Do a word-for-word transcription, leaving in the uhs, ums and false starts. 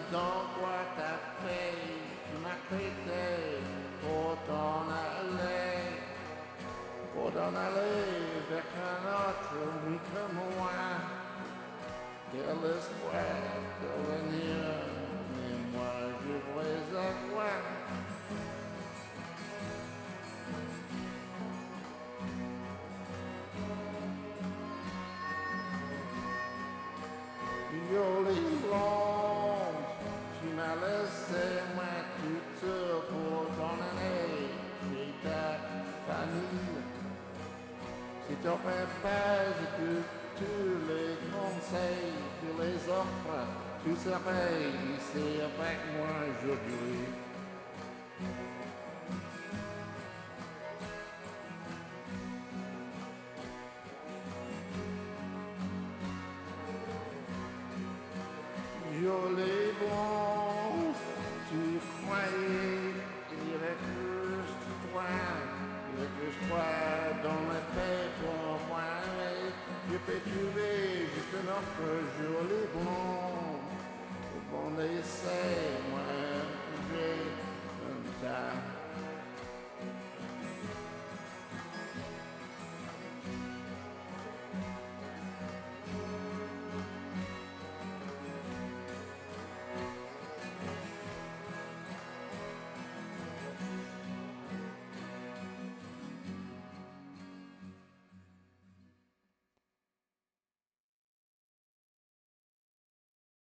dans quoi t'as fait, tu m'as crité pour t'en aller, pour t'en aller vers un autre, oui que moi. Quel espoir de venir, mais moi je vois à quoi. Jolie blonde, tu m'as laissé moi toute seule pour t'en aller chez ta famille. Si t'aurais pas que tous les conseils, tous les offres, tu serais ici avec moi aujourd'hui.